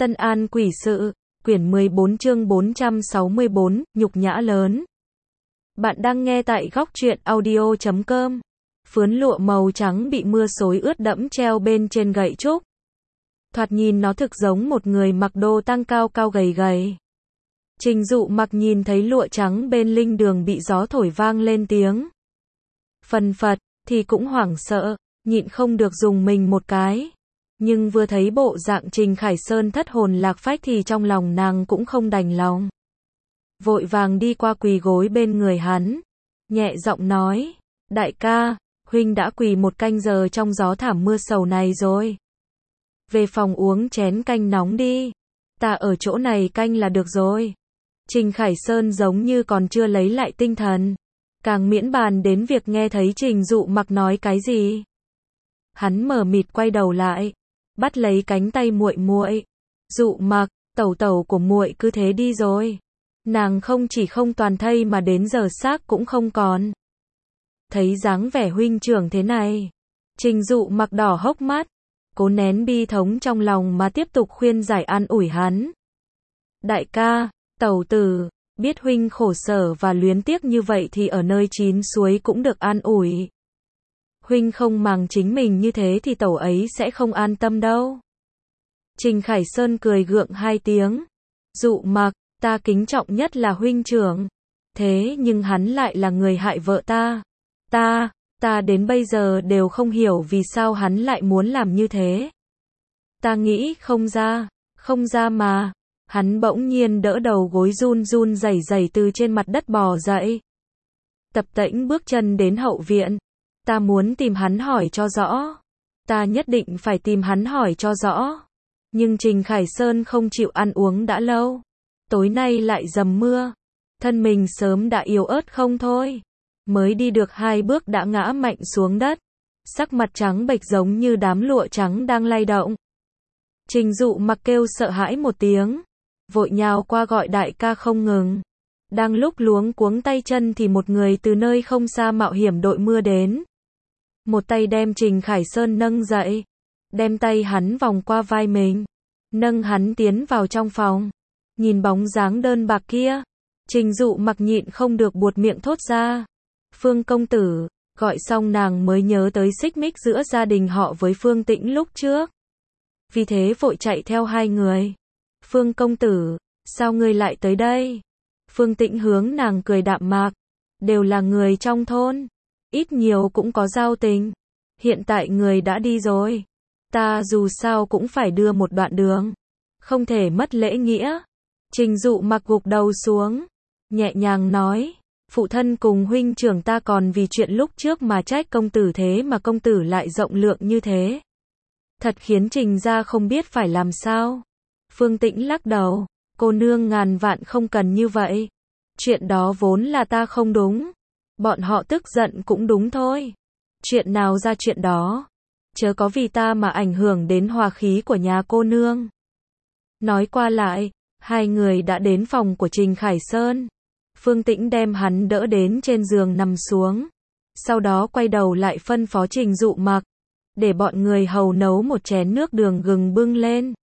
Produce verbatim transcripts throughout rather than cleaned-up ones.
Tân An quỷ sự, quyển mười bốn chương bốn trăm sáu mươi bốn, nhục nhã lớn. Bạn đang nghe tại góc truyện audio chấm com. Phướn lụa màu trắng bị mưa xối ướt đẫm treo bên trên gậy trúc. Thoạt nhìn nó thực giống một người mặc đồ tang cao cao gầy gầy. Trình Dụ Mặc nhìn thấy lụa trắng bên linh đường bị gió thổi vang lên tiếng phần phật, thì cũng hoảng sợ, nhịn không được dùng mình một cái. Nhưng vừa thấy bộ dạng Trình Khải Sơn thất hồn lạc phách thì trong lòng nàng cũng không đành lòng. Vội vàng đi qua quỳ gối bên người hắn, nhẹ giọng nói, đại ca, huynh đã quỳ một canh giờ trong gió thảm mưa sầu này rồi. Về phòng uống chén canh nóng đi, ta ở chỗ này canh là được rồi. Trình Khải Sơn giống như còn chưa lấy lại tinh thần, càng miễn bàn đến việc nghe thấy Trình Dụ Mặc nói cái gì. Hắn mờ mịt quay đầu lại, bắt lấy cánh tay muội muội. Dụ Mặc, tẩu tẩu của muội cứ thế đi rồi. Nàng không chỉ không toàn thây mà đến giờ xác cũng không còn. Thấy dáng vẻ huynh trưởng thế này, Trình Dụ Mặc đỏ hốc mắt, cố nén bi thống trong lòng mà tiếp tục khuyên giải an ủi hắn. Đại ca, tẩu tử, biết huynh khổ sở và luyến tiếc như vậy thì ở nơi chín suối cũng được an ủi. Huynh không màng chính mình như thế thì tẩu ấy sẽ không an tâm đâu. Trình Khải Sơn cười gượng hai tiếng. Dụ Mặc, ta kính trọng nhất là huynh trưởng. Thế nhưng hắn lại là người hại vợ ta. Ta, ta đến bây giờ đều không hiểu vì sao hắn lại muốn làm như thế. Ta nghĩ không ra, không ra mà. Hắn bỗng nhiên đỡ đầu gối run run rẩy rẩy từ trên mặt đất bò dậy. Tập tễnh bước chân đến hậu viện. Ta muốn tìm hắn hỏi cho rõ. Ta nhất định phải tìm hắn hỏi cho rõ. Nhưng Trình Khải Sơn không chịu ăn uống đã lâu. Tối nay lại dầm mưa. Thân mình sớm đã yếu ớt không thôi. Mới đi được hai bước đã ngã mạnh xuống đất. Sắc mặt trắng bệch giống như đám lụa trắng đang lay động. Trình Dụ Mặc kêu sợ hãi một tiếng. Vội nhào qua gọi đại ca không ngừng. Đang lúc luống cuống tay chân thì một người từ nơi không xa mạo hiểm đội mưa đến. Một tay đem Trình Khải Sơn nâng dậy, đem tay hắn vòng qua vai mình, nâng hắn tiến vào trong phòng. Nhìn bóng dáng đơn bạc kia, Trình Dụ Mặc nhịn không được buột miệng thốt ra. Phương công tử, gọi xong nàng mới nhớ tới xích mích giữa gia đình họ với Phương Tĩnh lúc trước. Vì thế vội chạy theo hai người. Phương công tử, sao ngươi lại tới đây? Phương Tĩnh hướng nàng cười đạm mạc, đều là người trong thôn, ít nhiều cũng có giao tình. Hiện tại người đã đi rồi, ta dù sao cũng phải đưa một đoạn đường, không thể mất lễ nghĩa. Trình Dụ Mặc gục đầu xuống, nhẹ nhàng nói, phụ thân cùng huynh trưởng ta còn vì chuyện lúc trước mà trách công tử, thế mà công tử lại rộng lượng như thế. Thật khiến Trình gia không biết phải làm sao. Phương Tĩnh lắc đầu, cô nương ngàn vạn không cần như vậy. Chuyện đó vốn là ta không đúng. Bọn họ tức giận cũng đúng thôi. Chuyện nào ra chuyện đó. Chớ có vì ta mà ảnh hưởng đến hòa khí của nhà cô nương. Nói qua lại, hai người đã đến phòng của Trình Khải Sơn. Phương Tĩnh đem hắn đỡ đến trên giường nằm xuống. Sau đó quay đầu lại phân phó Trình Dụ Mặc, để bọn người hầu nấu một chén nước đường gừng bưng lên.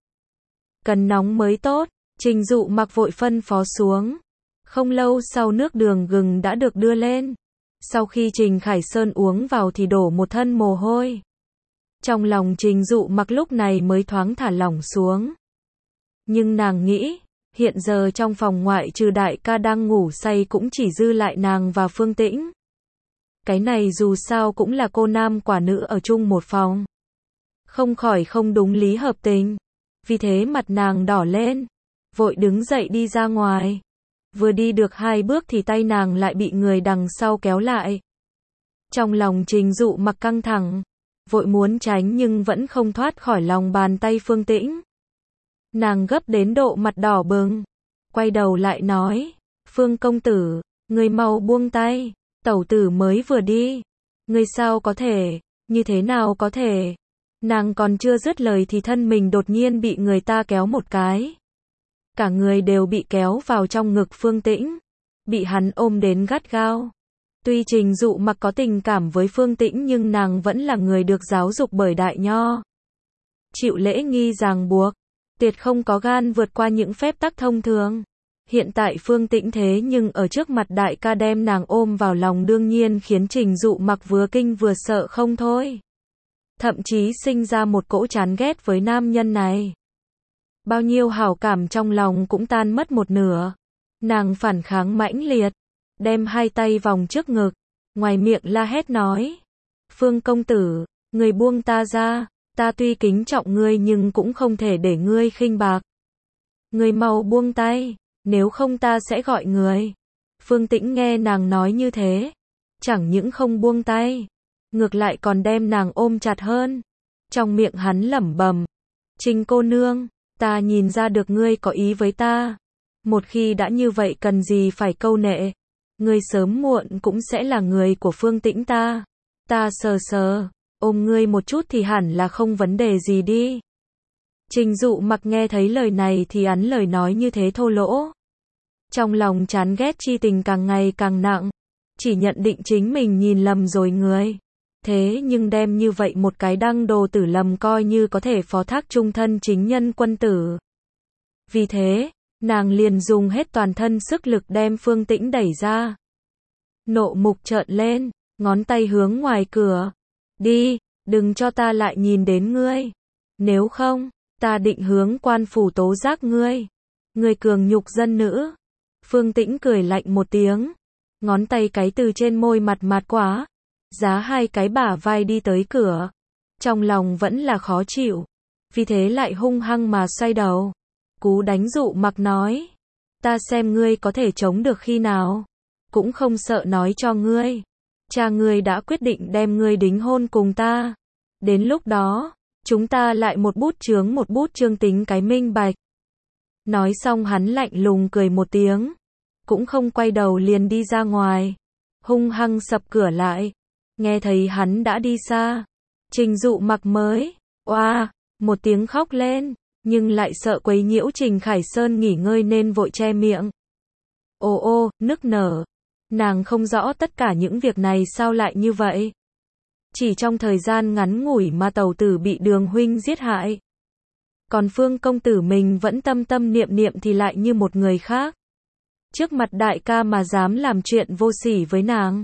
Cần nóng mới tốt. Trình Dụ Mặc vội phân phó xuống. Không lâu sau nước đường gừng đã được đưa lên. Sau khi Trình Khải Sơn uống vào thì đổ một thân mồ hôi. Trong lòng Trình Dụ Mặc lúc này mới thoáng thả lỏng xuống. Nhưng nàng nghĩ, hiện giờ trong phòng ngoại trừ đại ca đang ngủ say cũng chỉ dư lại nàng và Phương Tĩnh. Cái này dù sao cũng là cô nam quả nữ ở chung một phòng. Không khỏi không đúng lý hợp tình. Vì thế mặt nàng đỏ lên, vội đứng dậy đi ra ngoài. Vừa đi được hai bước thì tay nàng lại bị người đằng sau kéo lại. Trong lòng Trình Dụ Mặc căng thẳng, vội muốn tránh nhưng vẫn không thoát khỏi lòng bàn tay Phương Tĩnh. Nàng gấp đến độ mặt đỏ bừng, quay đầu lại nói, Phương công tử, ngươi mau buông tay, tẩu tử mới vừa đi. Ngươi sao có thể, như thế nào có thể. Nàng còn chưa dứt lời thì thân mình đột nhiên bị người ta kéo một cái. Cả người đều bị kéo vào trong ngực Phương Tĩnh, bị hắn ôm đến gắt gao. Tuy Trình Dụ Mặc có tình cảm với Phương Tĩnh nhưng nàng vẫn là người được giáo dục bởi Đại Nho. Chịu lễ nghi ràng buộc, tuyệt không có gan vượt qua những phép tắc thông thường. Hiện tại Phương Tĩnh thế nhưng ở trước mặt đại ca đem nàng ôm vào lòng đương nhiên khiến Trình Dụ Mặc vừa kinh vừa sợ không thôi. Thậm chí sinh ra một cỗ chán ghét với nam nhân này. Bao nhiêu hảo cảm trong lòng cũng tan mất một nửa. Nàng phản kháng mãnh liệt, đem hai tay vòng trước ngực, ngoài miệng la hét nói. Phương công tử, người buông ta ra, ta tuy kính trọng ngươi nhưng cũng không thể để ngươi khinh bạc. Người mau buông tay, nếu không ta sẽ gọi người. Phương Tĩnh nghe nàng nói như thế, chẳng những không buông tay, ngược lại còn đem nàng ôm chặt hơn. Trong miệng hắn lẩm bẩm, Trình cô nương, ta nhìn ra được ngươi có ý với ta. Một khi đã như vậy cần gì phải câu nệ. Ngươi sớm muộn cũng sẽ là người của Phương Tĩnh ta. Ta sờ sờ, ôm ngươi một chút thì hẳn là không vấn đề gì đi. Trình Dụ Mặc nghe thấy lời này thì ắn lời nói như thế thô lỗ. Trong lòng chán ghét chi tình càng ngày càng nặng. Chỉ nhận định chính mình nhìn lầm rồi người. Thế nhưng đem như vậy một cái đăng đồ tử lầm coi như có thể phó thác trung thân chính nhân quân tử. Vì thế, nàng liền dùng hết toàn thân sức lực đem Phương Tĩnh đẩy ra. Nộ mục trợn lên, ngón tay hướng ngoài cửa. Đi, đừng cho ta lại nhìn đến ngươi. Nếu không, ta định hướng quan phủ tố giác ngươi. Ngươi cường nhục dân nữ. Phương Tĩnh cười lạnh một tiếng. Ngón tay cái từ trên môi mặt mạt quá. Giá hai cái bả vai đi tới cửa. Trong lòng vẫn là khó chịu. Vì thế lại hung hăng mà xoay đầu. Cú đánh Dụ Mặc nói. Ta xem ngươi có thể chống được khi nào. Cũng không sợ nói cho ngươi. Cha ngươi đã quyết định đem ngươi đính hôn cùng ta. Đến lúc đó, chúng ta lại một bút chướng một bút chương tính cái minh bạch. Nói xong hắn lạnh lùng cười một tiếng. Cũng không quay đầu liền đi ra ngoài. Hung hăng sập cửa lại. Nghe thấy hắn đã đi xa. Trình Dụ Mặc mới, oa, một tiếng khóc lên. Nhưng lại sợ quấy nhiễu Trình Khải Sơn nghỉ ngơi nên vội che miệng. Ô ô, nức nở. Nàng không rõ tất cả những việc này sao lại như vậy. Chỉ trong thời gian ngắn ngủi mà tẩu tử bị Đường huynh giết hại. Còn Phương công tử mình vẫn tâm tâm niệm niệm thì lại như một người khác. Trước mặt đại ca mà dám làm chuyện vô sỉ với nàng.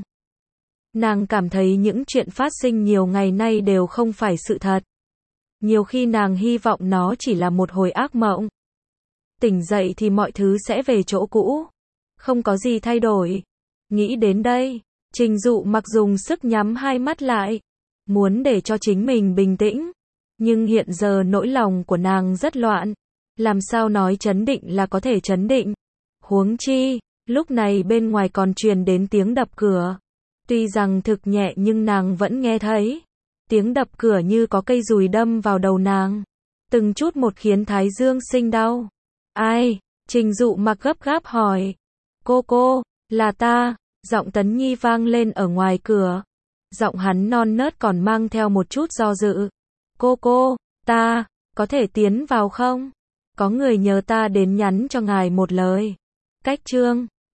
Nàng cảm thấy những chuyện phát sinh nhiều ngày nay đều không phải sự thật. Nhiều khi nàng hy vọng nó chỉ là một hồi ác mộng. Tỉnh dậy thì mọi thứ sẽ về chỗ cũ. Không có gì thay đổi. Nghĩ đến đây, Trình Dụ Mặc dùng sức nhắm hai mắt lại. Muốn để cho chính mình bình tĩnh. Nhưng hiện giờ nỗi lòng của nàng rất loạn. Làm sao nói trấn định là có thể trấn định. Huống chi, lúc này bên ngoài còn truyền đến tiếng đập cửa. Tuy rằng thực nhẹ nhưng nàng vẫn nghe thấy. Tiếng đập cửa như có cây dùi đâm vào đầu nàng. Từng chút một khiến thái dương sinh đau. Ai? Trình Dụ Mặc gấp gáp hỏi. Cô cô, là ta. Giọng Tấn Nhi vang lên ở ngoài cửa. Giọng hắn non nớt còn mang theo một chút do dự. Cô cô, ta, có thể tiến vào không? Có người nhờ ta đến nhắn cho ngài một lời. Cách chương